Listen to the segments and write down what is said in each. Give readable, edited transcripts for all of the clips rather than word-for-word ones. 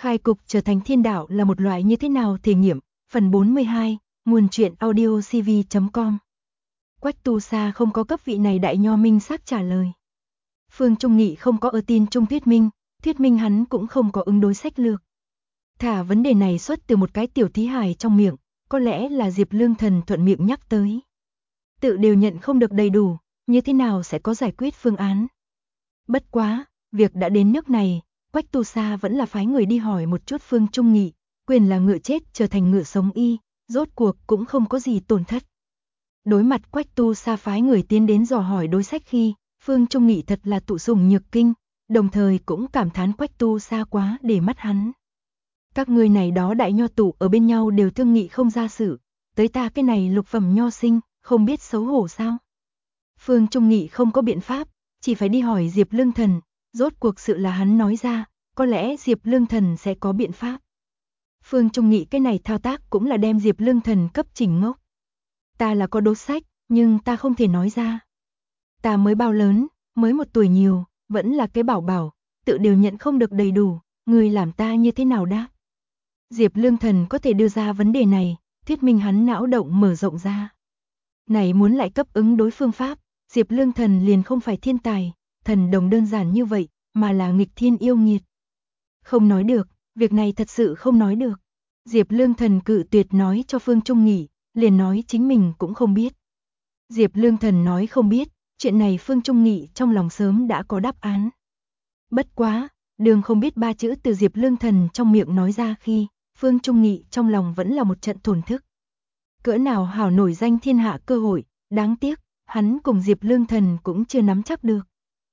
Khai cục trở thành thiên đạo là một loại như thế nào thể nghiệm, phần 42, nguồn truyện audio cv.com. Quách Tu Sa không có cấp vị này đại nho minh xác trả lời. Phương Trung Nghị không có ở tin Trung thuyết minh hắn cũng không có ứng đối sách lược. Thả vấn đề này xuất từ một cái tiểu thí hài trong miệng, có lẽ là Diệp Lương Thần thuận miệng nhắc tới. Tự đều nhận không được đầy đủ, như thế nào sẽ có giải quyết phương án. Bất quá, việc đã đến nước này, Quách Tu Sa vẫn là phái người đi hỏi một chút Phương Trung Nghị, quyền là ngựa chết trở thành ngựa sống y, rốt cuộc cũng không có gì tổn thất. Đối mặt Quách Tu Sa phái người tiến đến dò hỏi đối sách khi, Phương Trung Nghị thật là tụ sủng nhược kinh, đồng thời cũng cảm thán Quách Tu Sa quá để mắt hắn. Các người này đó đại nho tụ ở bên nhau đều thương nghị không ra sự, tới ta cái này lục phẩm nho sinh, không biết xấu hổ sao. Phương Trung Nghị không có biện pháp, chỉ phải đi hỏi Diệp Lương Thần, rốt cuộc sự là hắn nói ra, có lẽ Diệp Lương Thần sẽ có biện pháp. Phương Trung Nghị cái này thao tác cũng là đem Diệp Lương Thần cấp chỉnh ngốc. Ta là có đố sách, nhưng ta không thể nói ra. Ta mới bao lớn, mới 1 tuổi nhiều, vẫn là cái bảo bảo, tự đều nhận không được đầy đủ, người làm ta như thế nào đáp. Diệp Lương Thần có thể đưa ra vấn đề này, thuyết minh hắn não động mở rộng ra. Này muốn lại cấp ứng đối phương pháp, Diệp Lương Thần liền không phải thiên tài, thần đồng đơn giản như vậy, mà là nghịch thiên yêu nghiệt. Không nói được, việc này thật sự không nói được. Diệp Lương Thần cự tuyệt nói cho Phương Trung Nghị, liền nói chính mình cũng không biết. Diệp Lương Thần nói không biết, chuyện này Phương Trung Nghị trong lòng sớm đã có đáp án. Bất quá, đường không biết 3 chữ từ Diệp Lương Thần trong miệng nói ra khi, Phương Trung Nghị trong lòng vẫn là một trận thổn thức. Cỡ nào hảo nổi danh thiên hạ cơ hội, đáng tiếc, hắn cùng Diệp Lương Thần cũng chưa nắm chắc được.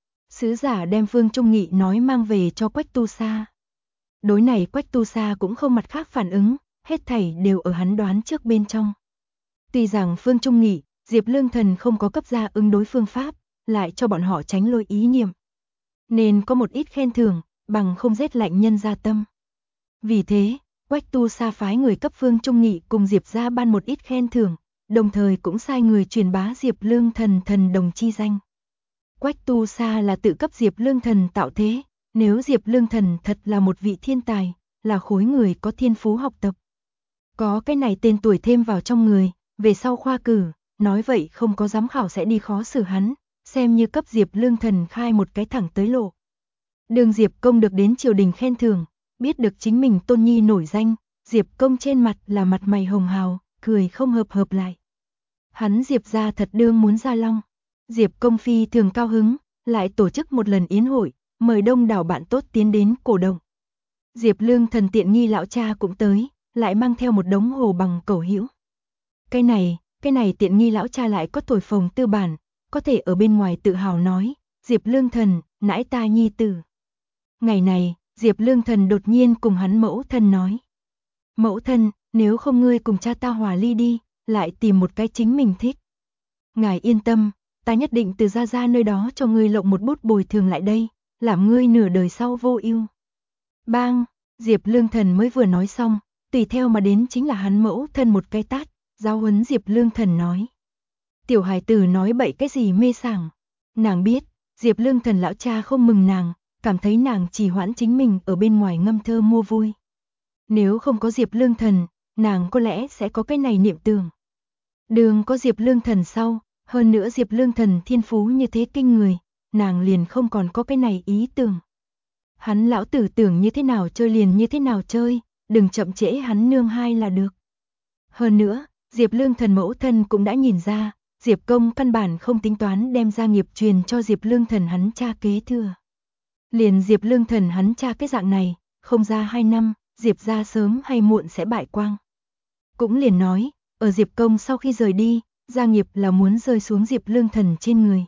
Sứ giả đem Phương Trung Nghị nói mang về cho Quách Tu Sa. Đối này Quách Tu Sa cũng không mặt khác phản ứng, hết thảy đều ở hắn đoán trước bên trong. Tuy rằng Phương Trung Nghị, Diệp Lương Thần không có cấp ra ứng đối phương pháp, lại cho bọn họ tránh lôi ý niệm. Nên có một ít khen thưởng, bằng không rét lạnh nhân gia tâm. Vì thế, Quách Tu Sa phái người cấp Phương Trung Nghị cùng Diệp ra ban một ít khen thưởng, đồng thời cũng sai người truyền bá Diệp Lương Thần thần đồng chi danh. Quách Tu Sa là tự cấp Diệp Lương Thần tạo thế, nếu Diệp Lương Thần thật là một vị thiên tài, là khối người có thiên phú học tập. Có cái này tên tuổi thêm vào trong người, về sau khoa cử, nói vậy không có giám khảo sẽ đi khó xử hắn, xem như cấp Diệp Lương Thần khai một cái thẳng tới lộ. Đường Diệp Công được đến triều đình khen thưởng, biết được chính mình tôn nhi nổi danh, Diệp Công trên mặt là mặt mày hồng hào, cười không hợp lại. Hắn Diệp ra thật đương muốn ra long. Diệp Công phi thường cao hứng, lại tổ chức một lần yến hội, mời đông đảo bạn tốt tiến đến cổ động. Diệp Lương Thần tiện nghi lão cha cũng tới, lại mang theo một đống hồ bằng cẩu hữu. Cái này tiện nghi lão cha lại có thổi phồng tư bản, có thể ở bên ngoài tự hào nói, Diệp Lương Thần, nãi ta nhi tử. Ngày này, Diệp Lương Thần đột nhiên cùng hắn mẫu thân nói. Mẫu thân, nếu không ngươi cùng cha ta hòa ly đi, lại tìm một cái chính mình thích. Ngài yên tâm, ta nhất định từ gia gia nơi đó cho ngươi lộng một bút bồi thường lại đây, làm ngươi nửa đời sau vô ưu. Bang, Diệp Lương Thần mới vừa nói xong, tùy theo mà đến chính là hắn mẫu thân một cái tát, giáo huấn Diệp Lương Thần nói. Tiểu hài tử nói bậy cái gì mê sảng. Nàng biết, Diệp Lương Thần lão cha không mừng nàng, cảm thấy nàng trì hoãn chính mình ở bên ngoài ngâm thơ mua vui. Nếu không có Diệp Lương Thần, nàng có lẽ sẽ có cái này niệm tưởng. Đường có Diệp Lương Thần sau, hơn nữa Diệp Lương Thần thiên phú như thế kinh người, nàng liền không còn có cái này ý tưởng. Hắn lão tử tưởng như thế nào chơi liền như thế nào chơi, đừng chậm trễ hắn nương hai là được. Hơn nữa, Diệp Lương Thần mẫu thân cũng đã nhìn ra, Diệp Công căn bản không tính toán đem gia nghiệp truyền cho Diệp Lương Thần hắn cha kế thừa. Liền Diệp Lương Thần hắn cha cái dạng này, không ra 2 năm, Diệp gia sớm hay muộn sẽ bại quang. Cũng liền nói, ở Diệp Công sau khi rời đi, gia nghiệp là muốn rơi xuống Diệp Lương Thần trên người.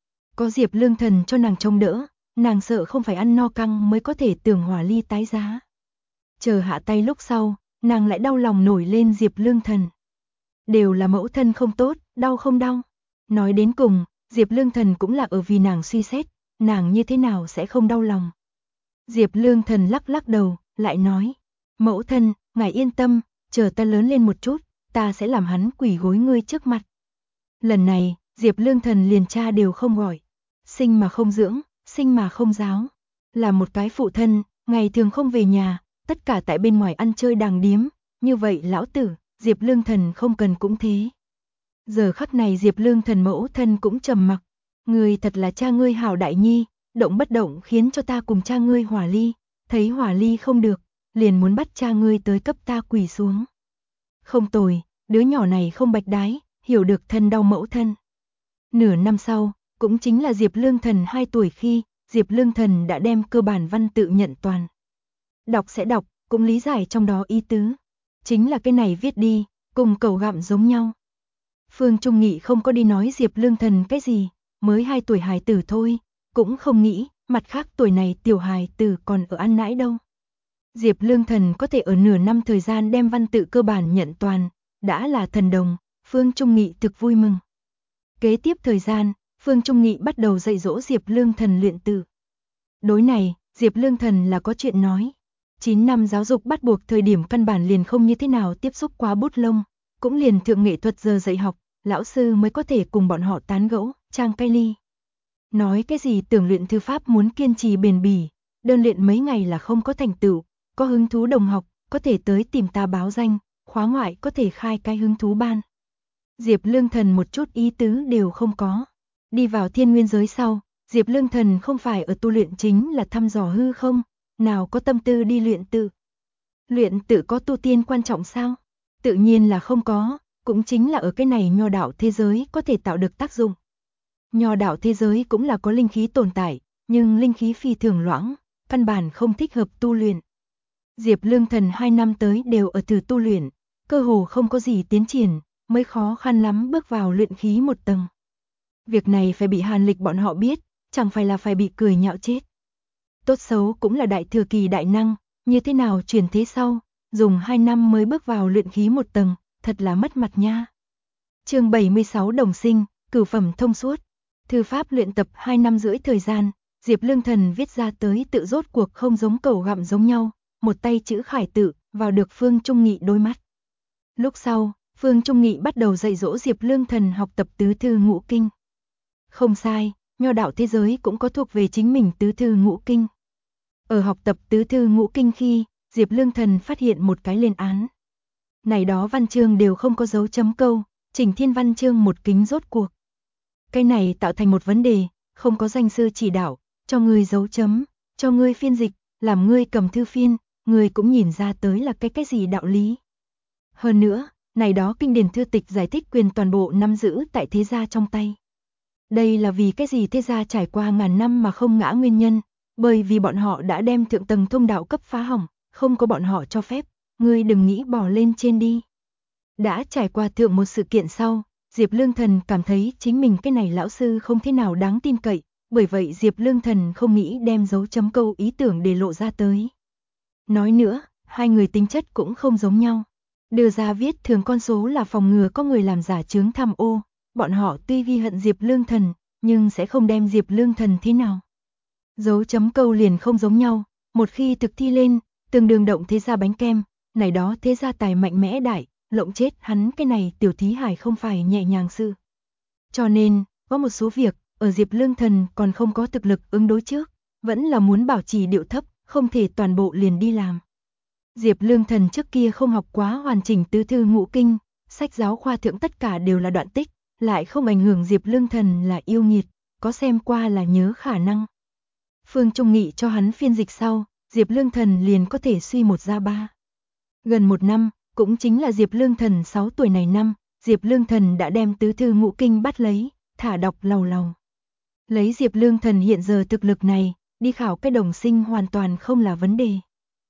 Có Diệp Lương Thần cho nàng trông đỡ, nàng sợ không phải ăn no căng mới có thể tưởng hòa ly tái giá. Chờ hạ tay lúc sau, nàng lại đau lòng nổi lên Diệp Lương Thần. Đều là mẫu thân không tốt, đau không đau. Nói đến cùng, Diệp Lương Thần cũng là ở vì nàng suy xét, nàng như thế nào sẽ không đau lòng. Diệp Lương Thần lắc lắc đầu, lại nói, mẫu thân, ngài yên tâm, chờ ta lớn lên một chút, ta sẽ làm hắn quỳ gối ngươi trước mặt. Lần này, Diệp Lương Thần liền cha đều không gọi, sinh mà không dưỡng, sinh mà không giáo. Là một cái phụ thân, ngày thường không về nhà, tất cả tại bên ngoài ăn chơi đàng điếm, như vậy lão tử, Diệp Lương Thần không cần cũng thế. Giờ khắc này Diệp Lương Thần mẫu thân cũng trầm mặc, ngươi thật là cha ngươi hảo đại nhi, động bất động khiến cho ta cùng cha ngươi hòa ly, thấy hòa ly không được, liền muốn bắt cha ngươi tới cấp ta quỳ xuống. Không tồi, đứa nhỏ này không bạch đái, hiểu được thân đau mẫu thân. Nửa năm sau, cũng chính là Diệp Lương Thần 2 tuổi khi, Diệp Lương Thần đã đem cơ bản văn tự nhận toàn. Đọc sẽ đọc, cũng lý giải trong đó ý tứ. Chính là cái này viết đi, cùng cẩu gặm giống nhau. Phương Trung Nghị không có đi nói Diệp Lương Thần cái gì, mới 2 tuổi hài tử thôi, cũng không nghĩ, mặt khác tuổi này tiểu hài tử còn ở ăn nãi đâu. Diệp Lương Thần có thể ở nửa năm thời gian đem văn tự cơ bản nhận toàn, đã là thần đồng, Phương Trung Nghị thực vui mừng. Kế tiếp thời gian, Phương Trung Nghị bắt đầu dạy dỗ Diệp Lương Thần luyện tự. Đối này, Diệp Lương Thần là có chuyện nói. 9 năm giáo dục bắt buộc thời điểm căn bản liền không như thế nào tiếp xúc quá bút lông, cũng liền thượng nghệ thuật giờ dạy học, lão sư mới có thể cùng bọn họ tán gẫu, trang cây ly. Nói cái gì tưởng luyện thư pháp muốn kiên trì bền bỉ, đơn luyện mấy ngày là không có thành tựu, có hứng thú đồng học, có thể tới tìm ta báo danh, khóa ngoại có thể khai cái hứng thú ban. Diệp Lương Thần một chút ý tứ đều không có. Đi vào thiên nguyên giới sau, Diệp Lương Thần không phải ở tu luyện chính là thăm dò hư không, nào có tâm tư đi luyện tự. Luyện tự có tu tiên quan trọng sao? Tự nhiên là không có, cũng chính là ở cái này nho đạo thế giới có thể tạo được tác dụng. Nho đạo thế giới cũng là có linh khí tồn tại, nhưng linh khí phi thường loãng, căn bản không thích hợp tu luyện. Diệp Lương Thần 2 năm tới đều ở thử tu luyện, cơ hồ không có gì tiến triển, mới khó khăn lắm bước vào luyện khí một tầng. Việc này phải bị Hàn Lịch bọn họ biết, chẳng phải là phải bị cười nhạo chết. Tốt xấu cũng là đại thừa kỳ đại năng, như thế nào chuyển thế sau, dùng 2 năm mới bước vào luyện khí một tầng, thật là mất mặt nha. Chương 76 đồng sinh, cửu phẩm thông suốt. Thư pháp luyện tập 2 năm rưỡi thời gian, Diệp Lương Thần viết ra tới tự rốt cuộc không giống cẩu gặm giống nhau, một tay chữ khải tự, vào được Phương Trung Nghị đôi mắt. Lúc sau, Phương Trung Nghị bắt đầu dạy dỗ Diệp Lương Thần học tập tứ thư ngũ kinh. Không sai, nho đạo thế giới cũng có thuộc về chính mình tứ thư ngũ kinh. Ở học tập tứ thư ngũ kinh khi, Diệp Lương Thần phát hiện một cái lên án. Này đó văn chương đều không có dấu chấm câu, chỉnh thiên văn chương một kính rốt cuộc. Cái này tạo thành một vấn đề, không có danh sư chỉ đạo, cho ngươi dấu chấm, cho ngươi phiên dịch, làm ngươi cầm thư phiên, ngươi cũng nhìn ra tới là cái gì đạo lý. Hơn nữa, này đó kinh điển thư tịch giải thích quyền toàn bộ nắm giữ tại thế gia trong tay. Đây là vì cái gì thế gia trải qua ngàn năm mà không ngã nguyên nhân, bởi vì bọn họ đã đem thượng tầng thông đạo cấp phá hỏng, không có bọn họ cho phép, ngươi đừng nghĩ bỏ lên trên đi. Đã trải qua thượng một sự kiện sau, Diệp Lương Thần cảm thấy chính mình cái này lão sư không thế nào đáng tin cậy, bởi vậy Diệp Lương Thần không nghĩ đem dấu chấm câu ý tưởng để lộ ra tới. Nói nữa, hai người tính chất cũng không giống nhau. Đưa ra viết thường con số là phòng ngừa có người làm giả chướng tham ô, bọn họ tuy ghi hận Diệp Lương Thần, nhưng sẽ không đem Diệp Lương Thần thế nào. Dấu chấm câu liền không giống nhau, một khi thực thi lên, tương đương động thế gia bánh kem, này đó thế gia tài mạnh mẽ đại, lộng chết hắn cái này tiểu thí hải không phải nhẹ nhàng sự. Cho nên, có một số việc, ở Diệp Lương Thần còn không có thực lực ứng đối trước, vẫn là muốn bảo trì điệu thấp, không thể toàn bộ liền đi làm. Diệp Lương Thần trước kia không học quá hoàn chỉnh tứ thư ngũ kinh, sách giáo khoa thượng tất cả đều là đoạn tích, lại không ảnh hưởng Diệp Lương Thần là yêu nghiệt, có xem qua là nhớ khả năng. Phương Trung Nghị cho hắn phiên dịch sau, Diệp Lương Thần liền có thể suy một ra ba. Gần một năm, cũng chính là Diệp Lương Thần 6 tuổi này năm, Diệp Lương Thần đã đem tứ thư ngũ kinh bắt lấy, thả đọc lầu lầu. Lấy Diệp Lương Thần hiện giờ thực lực này, đi khảo cái đồng sinh hoàn toàn không là vấn đề.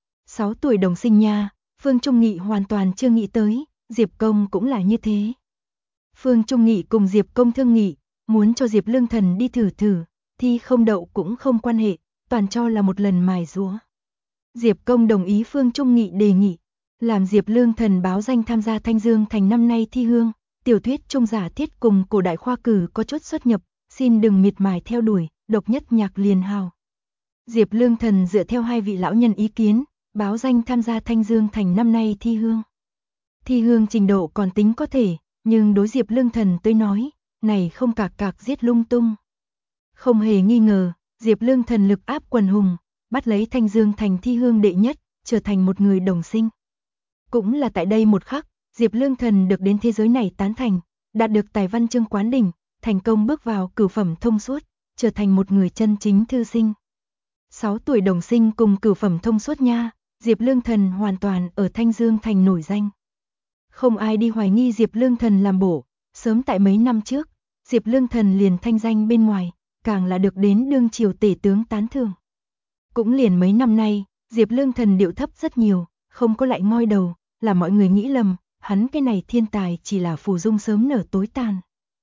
6 tuổi đồng sinh nha, Phương Trung Nghị hoàn toàn chưa nghĩ tới, Diệp Công cũng là như thế. Phương Trung Nghị cùng Diệp Công thương nghị, muốn cho Diệp Lương Thần đi thử, thi không đậu cũng không quan hệ, toàn cho là một lần mài giũa. Diệp Công đồng ý Phương Trung Nghị đề nghị, làm Diệp Lương Thần báo danh tham gia Thanh Dương Thành năm nay thi hương, tiểu thuyết trung giả thiết cùng cổ đại khoa cử có chút xuất nhập, xin đừng miệt mài theo đuổi, độc nhất nhạc liền hào. Diệp Lương Thần dựa theo hai vị lão nhân ý kiến, báo danh tham gia Thanh Dương Thành năm nay thi hương. Thi hương trình độ còn tính có thể, nhưng đối Diệp Lương Thần tới nói, này không cạc giết lung tung. Không hề nghi ngờ, Diệp Lương Thần lực áp quần hùng, bắt lấy Thanh Dương Thành thi hương đệ nhất, trở thành một người đồng sinh. Cũng là tại đây một khắc, Diệp Lương Thần được đến thế giới này tán thành, đạt được tài văn chương quán đỉnh, thành công bước vào cửu phẩm thông suốt, trở thành một người chân chính thư sinh. 6 tuổi đồng sinh cùng cửu phẩm thông suốt nha, Diệp Lương Thần hoàn toàn ở Thanh Dương Thành nổi danh. Không ai đi hoài nghi Diệp Lương Thần làm bổ, sớm tại mấy năm trước, Diệp Lương Thần liền thanh danh bên ngoài, càng là được đến đương triều tể tướng tán thưởng. Cũng liền mấy năm nay, Diệp Lương Thần điệu thấp rất nhiều, không có lại ngoi đầu, là mọi người nghĩ lầm, hắn cái này thiên tài chỉ là phù dung sớm nở tối tàn.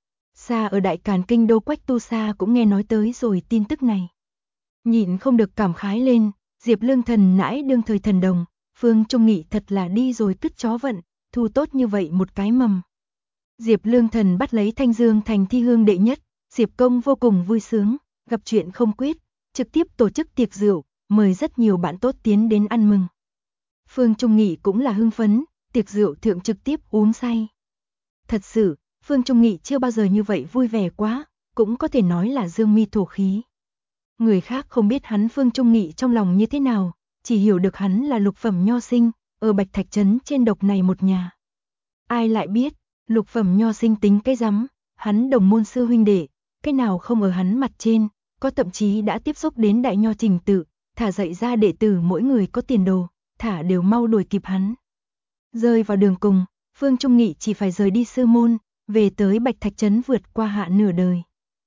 Xa ở Đại Càn kinh đô Quách Tu Sa cũng nghe nói tới rồi tin tức này. Nhịn không được cảm khái lên, Diệp Lương Thần nãi đương thời thần đồng, Phương Trung Nghị thật là đi rồi cứt chó vận, thu tốt như vậy một cái mầm. Diệp Lương Thần bắt lấy Thanh Dương Thành thi hương đệ nhất, Diệp Công vô cùng vui sướng, gặp chuyện không quyết, trực tiếp tổ chức tiệc rượu, mời rất nhiều bạn tốt tiến đến ăn mừng. Phương Trung Nghị cũng là hưng phấn, tiệc rượu thượng trực tiếp uống say. Thật sự, Phương Trung Nghị chưa bao giờ như vậy vui vẻ quá, cũng có thể nói là dương mi thổ khí. Người khác không biết hắn Phương Trung Nghị trong lòng như thế nào, chỉ hiểu được hắn là lục phẩm nho sinh, ở Bạch Thạch Trấn trên độc này một nhà. Ai lại biết, lục phẩm nho sinh tính cái rắm, hắn đồng môn sư huynh đệ, cái nào không ở hắn mặt trên, có thậm chí đã tiếp xúc đến đại nho trình tự, thả dạy ra đệ tử mỗi người có tiền đồ, thả đều mau đuổi kịp hắn. Rơi vào đường cùng, Phương Trung Nghị chỉ phải rời đi sư môn, về tới Bạch Thạch Trấn vượt qua hạ nửa đời.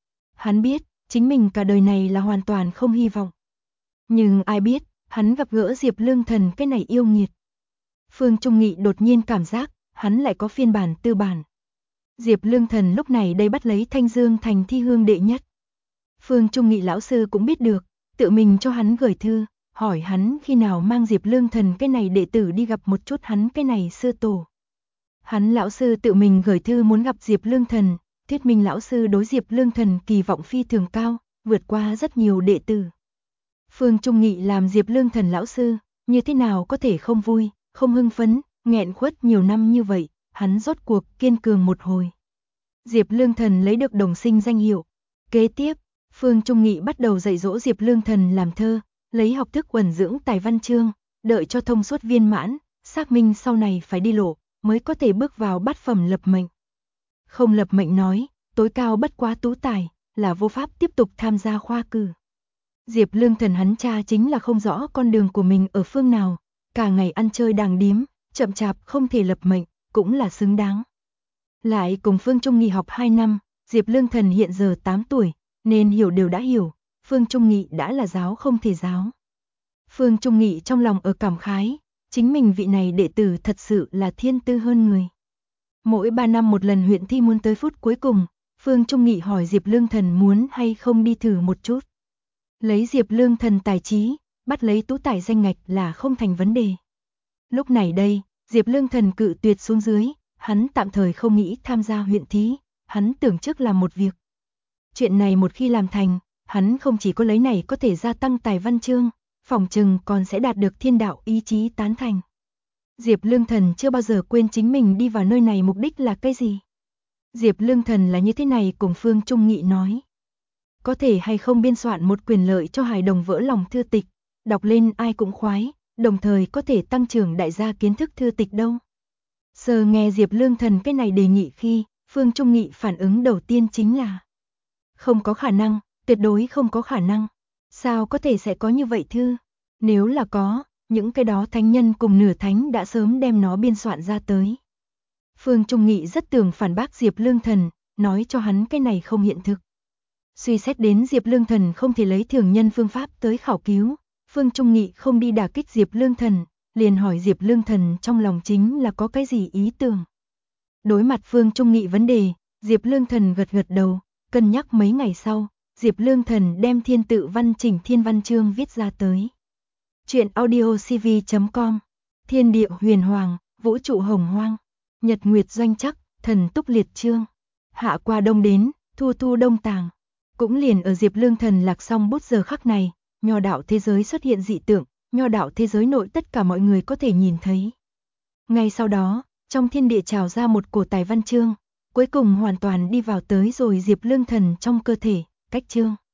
Hắn biết, chính mình cả đời này là hoàn toàn không hy vọng. Nhưng ai biết, hắn gặp gỡ Diệp Lương Thần cái này yêu nghiệt. Phương Trung Nghị đột nhiên cảm giác, hắn lại có phiên bản tư bản. Diệp Lương Thần lúc này đây bắt lấy Thanh Dương Thành thi hương đệ nhất. Phương Trung Nghị lão sư cũng biết được, tự mình cho hắn gửi thư, hỏi hắn khi nào mang Diệp Lương Thần cái này đệ tử đi gặp một chút hắn cái này sư tổ. Hắn lão sư tự mình gửi thư muốn gặp Diệp Lương Thần, thuyết minh lão sư đối Diệp Lương Thần kỳ vọng phi thường cao, vượt qua rất nhiều đệ tử. Phương Trung Nghị làm Diệp Lương Thần lão sư, như thế nào có thể không vui, không hưng phấn, nghẹn khuất nhiều năm như vậy, hắn rốt cuộc kiên cường một hồi. Diệp Lương Thần lấy được đồng sinh danh hiệu. Kế tiếp, Phương Trung Nghị bắt đầu dạy dỗ Diệp Lương Thần làm thơ, lấy học thức uẩn dưỡng tài văn chương, đợi cho thông suốt viên mãn, xác minh sau này phải đi lộ, mới có thể bước vào bát phẩm lập mệnh. Không lập mệnh nói, tối cao bất quá tú tài, là vô pháp tiếp tục tham gia khoa cử. Diệp Lương Thần hắn cha chính là không rõ con đường của mình ở phương nào, cả ngày ăn chơi đàng điếm, chậm chạp không thể lập mệnh, cũng là xứng đáng. Lại cùng Phương Trung Nghị học 2 năm, Diệp Lương Thần hiện giờ 8 tuổi, nên hiểu đều đã hiểu, Phương Trung Nghị đã là giáo không thể giáo. Phương Trung Nghị trong lòng ở cảm khái, chính mình vị này đệ tử thật sự là thiên tư hơn người. Mỗi 3 năm một lần huyện thi muốn tới phút cuối cùng, Phương Trung Nghị hỏi Diệp Lương Thần muốn hay không đi thử một chút. Lấy Diệp Lương Thần tài trí, bắt lấy tú tài danh ngạch là không thành vấn đề. Lúc này đây, Diệp Lương Thần cự tuyệt xuống dưới, hắn tạm thời không nghĩ tham gia huyện thí, hắn tưởng trước làm một việc. Chuyện này một khi làm thành, hắn không chỉ có lấy này có thể gia tăng tài văn chương, phỏng chừng còn sẽ đạt được thiên đạo ý chí tán thành. Diệp Lương Thần chưa bao giờ quên chính mình đi vào nơi này mục đích là cái gì. Diệp Lương Thần là như thế này cùng Phương Trung Nghị nói. Có thể hay không biên soạn một quyền lợi cho hài đồng vỡ lòng thư tịch, đọc lên ai cũng khoái, đồng thời có thể tăng trưởng đại gia kiến thức thư tịch đâu. Sơ nghe Diệp Lương Thần cái này đề nghị khi, Phương Trung Nghị phản ứng đầu tiên chính là không có khả năng, tuyệt đối không có khả năng. Sao có thể sẽ có như vậy thư? Nếu là có, những cái đó thánh nhân cùng nửa thánh đã sớm đem nó biên soạn ra tới. Phương Trung Nghị rất tưởng phản bác Diệp Lương Thần, nói cho hắn cái này không hiện thực. Suy xét đến Diệp Lương Thần không thể lấy thường nhân phương pháp tới khảo cứu, Phương Trung Nghị không đi đả kích Diệp Lương Thần, liền hỏi Diệp Lương Thần trong lòng chính là có cái gì ý tưởng. Đối mặt Phương Trung Nghị vấn đề, Diệp Lương Thần gật gật đầu, cân nhắc mấy ngày sau, Diệp Lương Thần đem thiên tự văn chỉnh thiên văn chương viết ra tới. Chuyện audiocv.com, thiên địa huyền hoàng, vũ trụ hồng hoang, nhật nguyệt doanh chắc, thần túc liệt chương, hạ qua đông đến, thu thu đông tàng. Cũng liền ở Diệp Lương Thần lạc xong bút giờ khắc này, nho đạo thế giới xuất hiện dị tượng, nho đạo thế giới nội tất cả mọi người có thể nhìn thấy. Ngay sau đó, trong thiên địa trào ra một cổ tài văn chương, cuối cùng hoàn toàn đi vào tới rồi Diệp Lương Thần trong cơ thể, cách chương.